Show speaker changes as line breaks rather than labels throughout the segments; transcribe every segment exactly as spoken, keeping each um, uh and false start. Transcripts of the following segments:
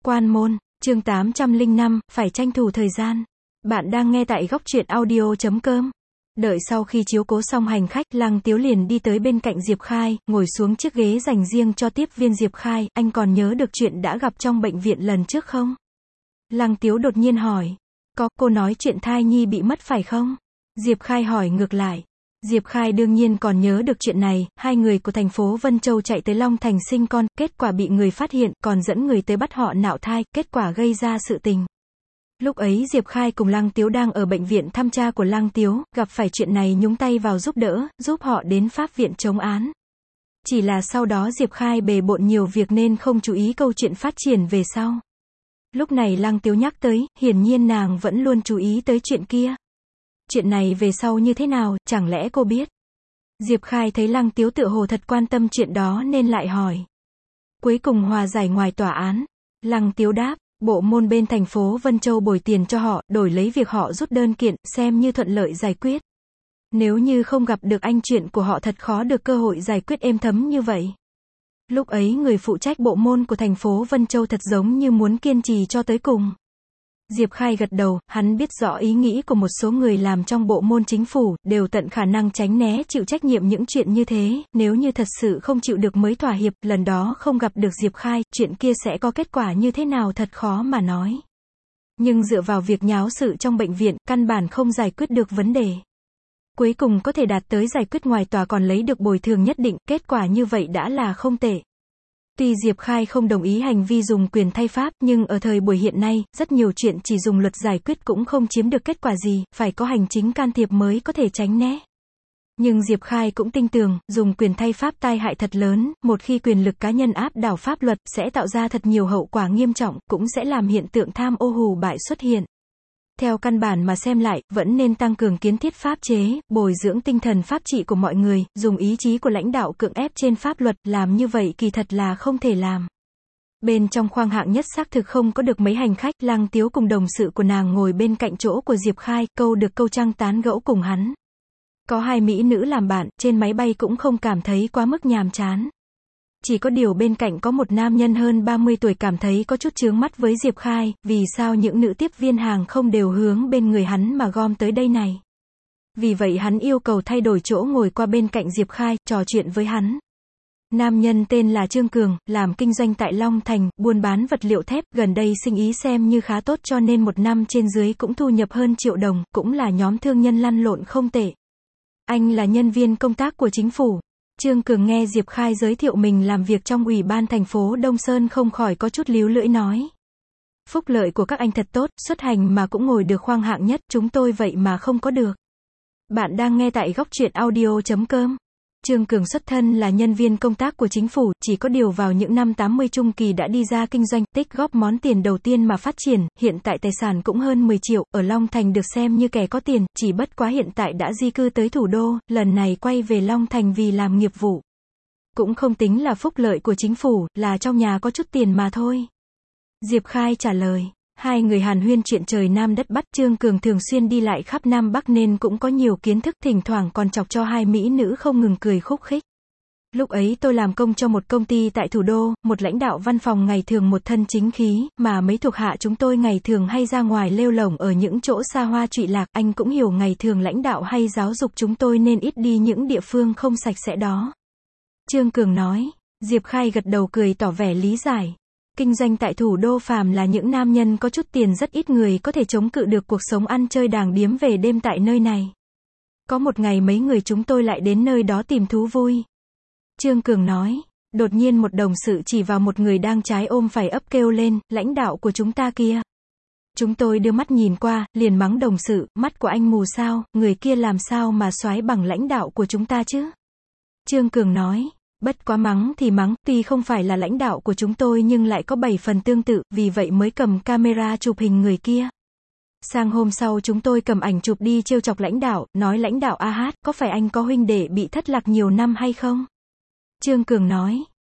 Quan môn, chương tám trăm lẻ năm, phải tranh thủ thời gian. Bạn đang nghe tại góc truyện audio chấm com. Đợi sau khi chiếu cố xong hành khách, Lăng Tiếu liền đi tới bên cạnh Diệp Khai, ngồi xuống chiếc ghế dành riêng cho tiếp viên. Diệp Khai, anh còn nhớ được chuyện đã gặp trong bệnh viện lần trước không? Lăng Tiếu đột nhiên hỏi. Có, cô nói chuyện thai nhi bị mất phải không? Diệp Khai hỏi ngược lại. Diệp Khai đương nhiên còn nhớ được chuyện này, hai người của thành phố Vân Châu chạy tới Long Thành sinh con, kết quả bị người phát hiện, còn dẫn người tới bắt họ nạo thai, kết quả gây ra sự tình. Lúc ấy Diệp Khai cùng Lăng Tiếu đang ở bệnh viện thăm cha của Lăng Tiếu, gặp phải chuyện này nhúng tay vào giúp đỡ, giúp họ đến pháp viện chống án. Chỉ là sau đó Diệp Khai bề bộn nhiều việc nên không chú ý câu chuyện phát triển về sau. Lúc này Lăng Tiếu nhắc tới, hiển nhiên nàng vẫn luôn chú ý tới chuyện kia. Chuyện này về sau như thế nào, chẳng lẽ cô biết? Diệp Khai thấy Lăng Tiếu tựa hồ thật quan tâm chuyện đó nên lại hỏi. Cuối cùng hòa giải ngoài tòa án. Lăng Tiếu đáp, bộ môn bên thành phố Vân Châu bồi tiền cho họ, đổi lấy việc họ rút đơn kiện, xem như thuận lợi giải quyết. Nếu như không gặp được anh, chuyện của họ thật khó được cơ hội giải quyết êm thấm như vậy. Lúc ấy người phụ trách bộ môn của thành phố Vân Châu thật giống như muốn kiên trì cho tới cùng. Diệp Khai gật đầu, hắn biết rõ ý nghĩ của một số người làm trong bộ môn chính phủ, đều tận khả năng tránh né chịu trách nhiệm những chuyện như thế, nếu như thật sự không chịu được mới thỏa hiệp, lần đó không gặp được Diệp Khai, chuyện kia sẽ có kết quả như thế nào thật khó mà nói. Nhưng dựa vào việc nháo sự trong bệnh viện, căn bản không giải quyết được vấn đề. Cuối cùng có thể đạt tới giải quyết ngoài tòa còn lấy được bồi thường nhất định, kết quả như vậy đã là không tệ. Tuy Diệp Khai không đồng ý hành vi dùng quyền thay pháp, nhưng ở thời buổi hiện nay, rất nhiều chuyện chỉ dùng luật giải quyết cũng không chiếm được kết quả gì, phải có hành chính can thiệp mới có thể tránh né. Nhưng Diệp Khai cũng tin tưởng, dùng quyền thay pháp tai hại thật lớn, một khi quyền lực cá nhân áp đảo pháp luật, sẽ tạo ra thật nhiều hậu quả nghiêm trọng, cũng sẽ làm hiện tượng tham ô hù bại xuất hiện. Theo căn bản mà xem lại, vẫn nên tăng cường kiến thiết pháp chế, bồi dưỡng tinh thần pháp trị của mọi người, dùng ý chí của lãnh đạo cưỡng ép trên pháp luật, làm như vậy kỳ thật là không thể làm. Bên trong khoang hạng nhất xác thực không có được mấy hành khách, Lăng Tiếu cùng đồng sự của nàng ngồi bên cạnh chỗ của Diệp Khai, câu được câu trăng tán gẫu cùng hắn. Có hai mỹ nữ làm bạn, trên máy bay cũng không cảm thấy quá mức nhàm chán. Chỉ có điều bên cạnh có một nam nhân hơn ba mươi tuổi cảm thấy có chút chướng mắt với Diệp Khai, vì sao những nữ tiếp viên hàng không đều hướng bên người hắn mà gom tới đây này. Vì vậy hắn yêu cầu thay đổi chỗ ngồi qua bên cạnh Diệp Khai, trò chuyện với hắn. Nam nhân tên là Trương Cường, làm kinh doanh tại Long Thành, buôn bán vật liệu thép, gần đây sinh ý xem như khá tốt cho nên một năm trên dưới cũng thu nhập hơn triệu đồng, cũng là nhóm thương nhân lăn lộn không tệ. Anh là nhân viên công tác của chính phủ. Trương Cường nghe Diệp Khai giới thiệu mình làm việc trong ủy ban thành phố Đông Sơn không khỏi có chút líu lưỡi nói. Phúc lợi của các anh thật tốt, xuất hành mà cũng ngồi được khoang hạng nhất, chúng tôi vậy mà không có được. Bạn đang nghe tại góc truyện audio chấm com. Trương Cường xuất thân là nhân viên công tác của chính phủ, chỉ có điều vào những năm tám mươi trung kỳ đã đi ra kinh doanh, tích góp món tiền đầu tiên mà phát triển, hiện tại tài sản cũng hơn mười triệu, ở Long Thành được xem như kẻ có tiền, chỉ bất quá hiện tại đã di cư tới thủ đô, lần này quay về Long Thành vì làm nghiệp vụ. Cũng không tính là phúc lợi của chính phủ, là trong nhà có chút tiền mà thôi. Diệp Khai trả lời. Hai người hàn huyên chuyện trời Nam đất Bắc, Trương Cường thường xuyên đi lại khắp Nam Bắc nên cũng có nhiều kiến thức, thỉnh thoảng còn chọc cho hai mỹ nữ không ngừng cười khúc khích. Lúc ấy tôi làm công cho một công ty tại thủ đô, một lãnh đạo văn phòng ngày thường một thân chính khí, mà mấy thuộc hạ chúng tôi ngày thường hay ra ngoài lêu lổng ở những chỗ xa hoa trụy lạc, anh cũng hiểu ngày thường lãnh đạo hay giáo dục chúng tôi nên ít đi những địa phương không sạch sẽ đó. Trương Cường nói. Diệp Khai gật đầu cười tỏ vẻ lý giải. Kinh doanh tại thủ đô phàm là những nam nhân có chút tiền rất ít người có thể chống cự được cuộc sống ăn chơi đàng điếm về đêm tại nơi này. Có một ngày mấy người chúng tôi lại đến nơi đó tìm thú vui. Trương Cường nói, đột nhiên một đồng sự chỉ vào một người đang trái ôm phải ấp kêu lên, lãnh đạo của chúng ta kia. Chúng tôi đưa mắt nhìn qua, liền mắng đồng sự, mắt của anh mù sao, người kia làm sao mà soái bằng lãnh đạo của chúng ta chứ? Trương Cường nói. Bất quá mắng thì mắng, tuy không phải là lãnh đạo của chúng tôi nhưng lại có bảy phần tương tự, vì vậy mới cầm camera chụp hình người kia. Sang hôm sau chúng tôi cầm ảnh chụp đi trêu chọc lãnh đạo, nói lãnh đạo a hát, có phải anh có huynh đệ bị thất lạc nhiều năm hay không? Trương Cường nói,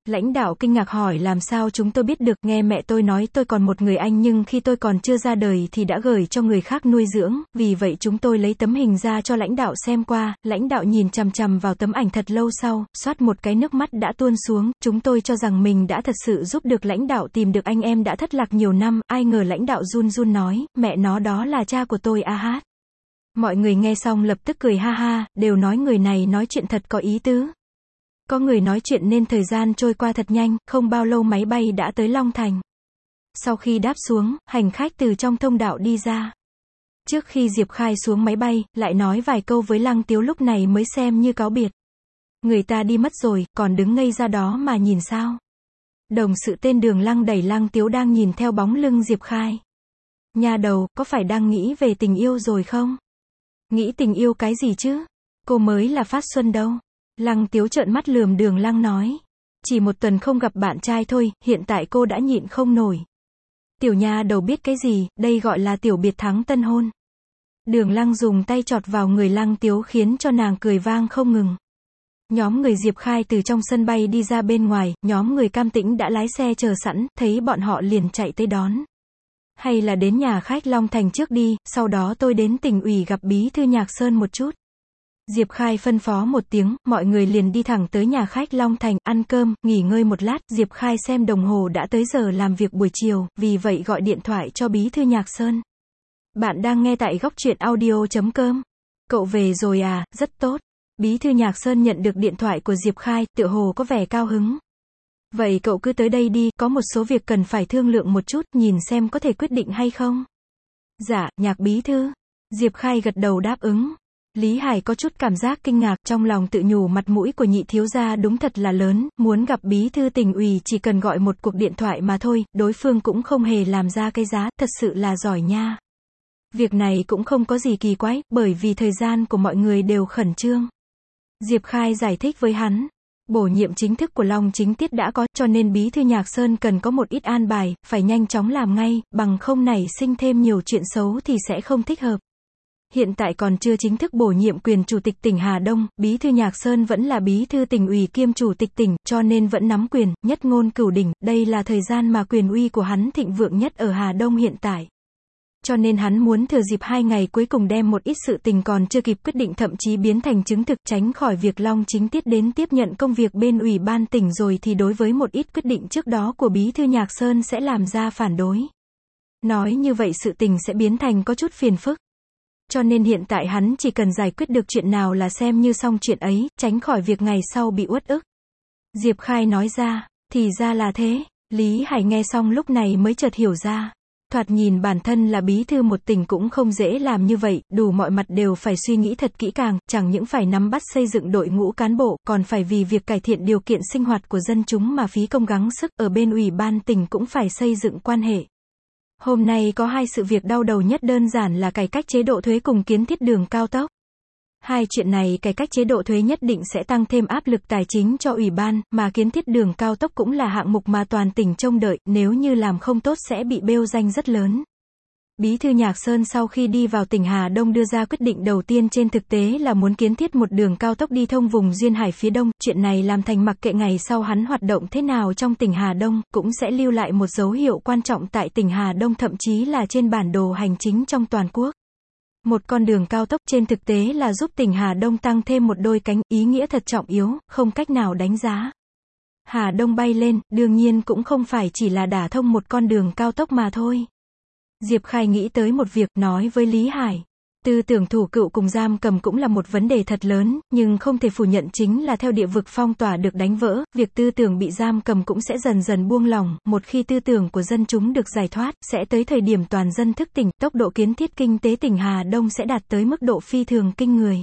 Lãnh đạo kinh ngạc hỏi làm sao chúng tôi biết được, nghe mẹ tôi nói tôi còn một người anh nhưng khi tôi còn chưa ra đời thì đã gửi cho người khác nuôi dưỡng, vì vậy chúng tôi lấy tấm hình ra cho lãnh đạo xem qua, lãnh đạo nhìn chằm chằm vào tấm ảnh thật lâu sau, xoát một cái nước mắt đã tuôn xuống, chúng tôi cho rằng mình đã thật sự giúp được lãnh đạo tìm được anh em đã thất lạc nhiều năm, ai ngờ lãnh đạo run run nói, mẹ nó đó là cha của tôi a hát. Mọi người nghe xong lập tức cười ha ha, đều nói người này nói chuyện thật có ý tứ. Có người nói chuyện nên thời gian trôi qua thật nhanh, không bao lâu máy bay đã tới Long Thành. Sau khi đáp xuống, hành khách từ trong thông đạo đi ra. Trước khi Diệp Khai xuống máy bay, lại nói vài câu với Lăng Tiếu lúc này mới xem như cáo biệt. Người ta đi mất rồi, còn đứng ngây ra đó mà nhìn sao? Đồng sự tên Đường Lăng đẩy Lăng Tiếu đang nhìn theo bóng lưng Diệp Khai. Nhà đầu, có phải đang nghĩ về tình yêu rồi không? Nghĩ tình yêu cái gì chứ? Cô mới là Phát Xuân đâu. Lăng Tiếu trợn mắt lườm Đường Lăng nói. Chỉ một tuần không gặp bạn trai thôi, hiện tại cô đã nhịn không nổi. Tiểu nha đầu biết cái gì, đây gọi là tiểu biệt thắng tân hôn. Đường Lăng dùng tay chọt vào người Lăng Tiếu khiến cho nàng cười vang không ngừng. Nhóm người Diệp Khai từ trong sân bay đi ra bên ngoài, nhóm người Cam Tĩnh đã lái xe chờ sẵn, thấy bọn họ liền chạy tới đón. Hay là đến nhà khách Long Thành trước đi, sau đó tôi đến tỉnh ủy gặp bí thư Nhạc Sơn một chút. Diệp Khai phân phó một tiếng, mọi người liền đi thẳng tới nhà khách Long Thành, ăn cơm, nghỉ ngơi một lát, Diệp Khai xem đồng hồ đã tới giờ làm việc buổi chiều, vì vậy gọi điện thoại cho bí thư Nhạc Sơn. Bạn đang nghe tại góc truyện audio chấm com. Cậu về rồi à, rất tốt. Bí thư Nhạc Sơn nhận được điện thoại của Diệp Khai, tựa hồ có vẻ cao hứng. Vậy cậu cứ tới đây đi, có một số việc cần phải thương lượng một chút, nhìn xem có thể quyết định hay không. Dạ, Nhạc bí thư. Diệp Khai gật đầu đáp ứng. Lý Hải có chút cảm giác kinh ngạc, trong lòng tự nhủ mặt mũi của nhị thiếu gia đúng thật là lớn, muốn gặp bí thư tỉnh ủy chỉ cần gọi một cuộc điện thoại mà thôi, đối phương cũng không hề làm ra cái giá, thật sự là giỏi nha. Việc này cũng không có gì kỳ quái, bởi vì thời gian của mọi người đều khẩn trương. Diệp Khai giải thích với hắn. Bổ nhiệm chính thức của Long Chính Tiết đã có, cho nên bí thư Nhạc Sơn cần có một ít an bài, phải nhanh chóng làm ngay, bằng không nảy sinh thêm nhiều chuyện xấu thì sẽ không thích hợp. Hiện tại còn chưa chính thức bổ nhiệm quyền chủ tịch tỉnh Hà Đông, bí thư Nhạc Sơn vẫn là bí thư tỉnh ủy kiêm chủ tịch tỉnh, cho nên vẫn nắm quyền, nhất ngôn cửu đỉnh, đây là thời gian mà quyền uy của hắn thịnh vượng nhất ở Hà Đông hiện tại. Cho nên hắn muốn thừa dịp hai ngày cuối cùng đem một ít sự tình còn chưa kịp quyết định thậm chí biến thành chứng thực, tránh khỏi việc Long Chính Tiết đến tiếp nhận công việc bên ủy ban tỉnh rồi thì đối với một ít quyết định trước đó của bí thư Nhạc Sơn sẽ làm ra phản đối. Nói như vậy sự tình sẽ biến thành có chút phiền phức. Cho nên hiện tại hắn chỉ cần giải quyết được chuyện nào là xem như xong chuyện ấy, tránh khỏi việc ngày sau bị uất ức. Diệp Khai nói ra, thì ra là thế. Lý Hải nghe xong lúc này mới chợt hiểu ra. Thoạt nhìn bản thân là bí thư một tỉnh cũng không dễ làm như vậy, đủ mọi mặt đều phải suy nghĩ thật kỹ càng, chẳng những phải nắm bắt xây dựng đội ngũ cán bộ, còn phải vì việc cải thiện điều kiện sinh hoạt của dân chúng mà phí công gắng sức, ở bên ủy ban tỉnh cũng phải xây dựng quan hệ. Hôm nay có hai sự việc đau đầu nhất đơn giản là cải cách chế độ thuế cùng kiến thiết đường cao tốc. Hai chuyện này cải cách chế độ thuế nhất định sẽ tăng thêm áp lực tài chính cho ủy ban, mà kiến thiết đường cao tốc cũng là hạng mục mà toàn tỉnh trông đợi, nếu như làm không tốt sẽ bị bêu danh rất lớn. Bí thư Nhạc Sơn sau khi đi vào tỉnh Hà Đông đưa ra quyết định đầu tiên trên thực tế là muốn kiến thiết một đường cao tốc đi thông vùng Duyên Hải phía Đông, chuyện này làm thành mặc kệ ngày sau hắn hoạt động thế nào trong tỉnh Hà Đông, cũng sẽ lưu lại một dấu hiệu quan trọng tại tỉnh Hà Đông thậm chí là trên bản đồ hành chính trong toàn quốc. Một con đường cao tốc trên thực tế là giúp tỉnh Hà Đông tăng thêm một đôi cánh, ý nghĩa thật trọng yếu, không cách nào đánh giá. Hà Đông bay lên, đương nhiên cũng không phải chỉ là đả thông một con đường cao tốc mà thôi. Diệp Khai nghĩ tới một việc, nói với Lý Hải. Tư tưởng thủ cựu cùng giam cầm cũng là một vấn đề thật lớn, nhưng không thể phủ nhận chính là theo địa vực phong tỏa được đánh vỡ, việc tư tưởng bị giam cầm cũng sẽ dần dần buông lỏng, một khi tư tưởng của dân chúng được giải thoát, sẽ tới thời điểm toàn dân thức tỉnh, tốc độ kiến thiết kinh tế tỉnh Hà Đông sẽ đạt tới mức độ phi thường kinh người.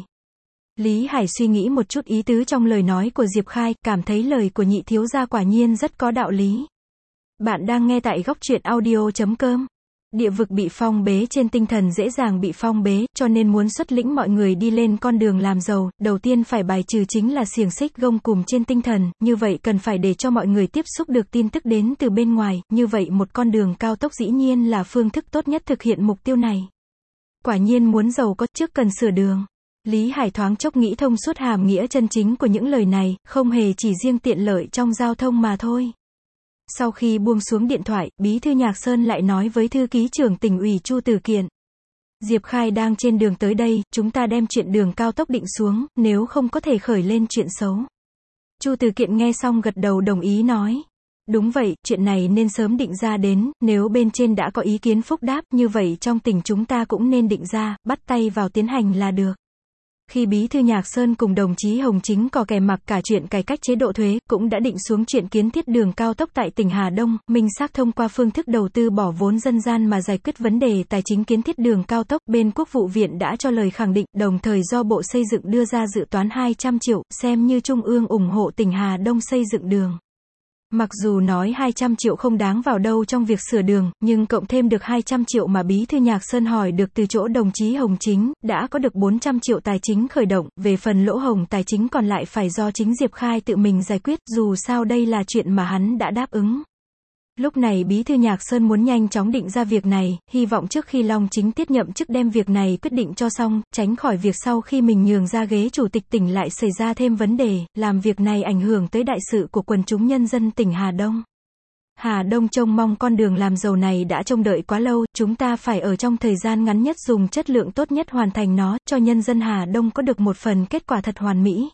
Lý Hải suy nghĩ một chút ý tứ trong lời nói của Diệp Khai, cảm thấy lời của nhị thiếu gia quả nhiên rất có đạo lý. Bạn đang nghe tại góc truyện audio chấm com. Địa vực bị phong bế trên tinh thần dễ dàng bị phong bế, cho nên muốn xuất lĩnh mọi người đi lên con đường làm giàu, đầu tiên phải bài trừ chính là xiềng xích gông cùm trên tinh thần, như vậy cần phải để cho mọi người tiếp xúc được tin tức đến từ bên ngoài, như vậy một con đường cao tốc dĩ nhiên là phương thức tốt nhất thực hiện mục tiêu này. Quả nhiên muốn giàu có trước cần sửa đường. Lý Hải thoáng chốc nghĩ thông suốt hàm nghĩa chân chính của những lời này, không hề chỉ riêng tiện lợi trong giao thông mà thôi. Sau khi buông xuống điện thoại, Bí thư Nhạc Sơn lại nói với thư ký trưởng tỉnh ủy Chu Tử Kiện. Diệp Khai đang trên đường tới đây, chúng ta đem chuyện đường cao tốc định xuống, nếu không có thể khởi lên chuyện xấu. Chu Tử Kiện nghe xong gật đầu đồng ý nói. Đúng vậy, chuyện này nên sớm định ra đến, nếu bên trên đã có ý kiến phúc đáp, như vậy trong tỉnh chúng ta cũng nên định ra, bắt tay vào tiến hành là được. Khi Bí thư Nhạc Sơn cùng đồng chí Hồng Chính có kè mặc cả chuyện cải cách chế độ thuế, cũng đã định xuống chuyện kiến thiết đường cao tốc tại tỉnh Hà Đông, minh xác thông qua phương thức đầu tư bỏ vốn dân gian mà giải quyết vấn đề tài chính kiến thiết đường cao tốc, bên Quốc vụ viện đã cho lời khẳng định, đồng thời do Bộ Xây dựng đưa ra dự toán hai trăm triệu, xem như Trung ương ủng hộ tỉnh Hà Đông xây dựng đường. Mặc dù nói hai trăm triệu không đáng vào đâu trong việc sửa đường, nhưng cộng thêm được hai trăm triệu mà Bí thư Nhạc Sơn hỏi được từ chỗ đồng chí Hồng Chính, đã có được bốn trăm triệu tài chính khởi động, về phần lỗ hổng tài chính còn lại phải do chính Diệp Khai tự mình giải quyết, dù sao đây là chuyện mà hắn đã đáp ứng. Lúc này Bí thư Nhạc Sơn muốn nhanh chóng định ra việc này, hy vọng trước khi Long Chính tiết nhậm chức đem việc này quyết định cho xong, tránh khỏi việc sau khi mình nhường ra ghế chủ tịch tỉnh lại xảy ra thêm vấn đề, làm việc này ảnh hưởng tới đại sự của quần chúng nhân dân tỉnh Hà Đông. Hà Đông trông mong con đường làm giàu này đã trông đợi quá lâu, chúng ta phải ở trong thời gian ngắn nhất dùng chất lượng tốt nhất hoàn thành nó, cho nhân dân Hà Đông có được một phần kết quả thật hoàn mỹ.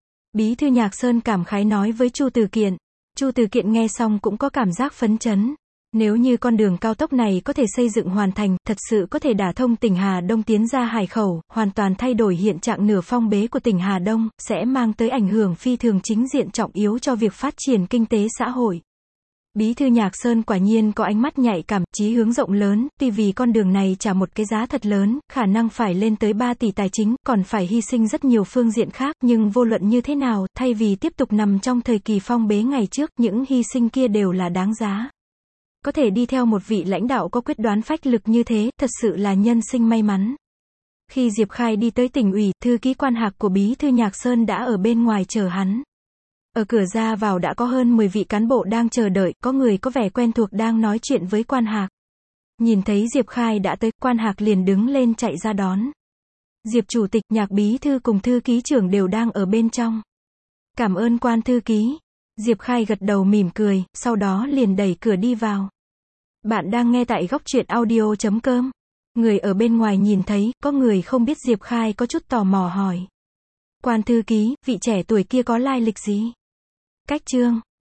Bí thư Nhạc Sơn cảm khái nói với Chu Tử Kiện. Chu Tử Kiện nghe xong cũng có cảm giác phấn chấn. Nếu như con đường cao tốc này có thể xây dựng hoàn thành, thật sự có thể đả thông tỉnh Hà Đông tiến ra Hải Khẩu, hoàn toàn thay đổi hiện trạng nửa phong bế của tỉnh Hà Đông, sẽ mang tới ảnh hưởng phi thường chính diện trọng yếu cho việc phát triển kinh tế xã hội. Bí thư Nhạc Sơn quả nhiên có ánh mắt nhạy cảm, chí hướng rộng lớn, tuy vì con đường này trả một cái giá thật lớn, khả năng phải lên tới ba tỷ tài chính, còn phải hy sinh rất nhiều phương diện khác, nhưng vô luận như thế nào, thay vì tiếp tục nằm trong thời kỳ phong bế ngày trước, những hy sinh kia đều là đáng giá. Có thể đi theo một vị lãnh đạo có quyết đoán phách lực như thế, thật sự là nhân sinh may mắn. Khi Diệp Khai đi tới tỉnh ủy, thư ký quan hạc của Bí thư Nhạc Sơn đã ở bên ngoài chờ hắn. Ở cửa ra vào đã có hơn mười vị cán bộ đang chờ đợi, có người có vẻ quen thuộc đang nói chuyện với quan hạc. Nhìn thấy Diệp Khai đã tới, quan hạc liền đứng lên chạy ra đón. Diệp chủ tịch, Nhạc bí thư cùng thư ký trưởng đều đang ở bên trong. Cảm ơn quan thư ký. Diệp Khai gật đầu mỉm cười, sau đó liền đẩy cửa đi vào. Bạn đang nghe tại góc truyện audio chấm com. Người ở bên ngoài nhìn thấy, có người không biết Diệp Khai có chút tò mò hỏi. Quan thư ký, vị trẻ tuổi kia có lai lịch gì? Cách trương.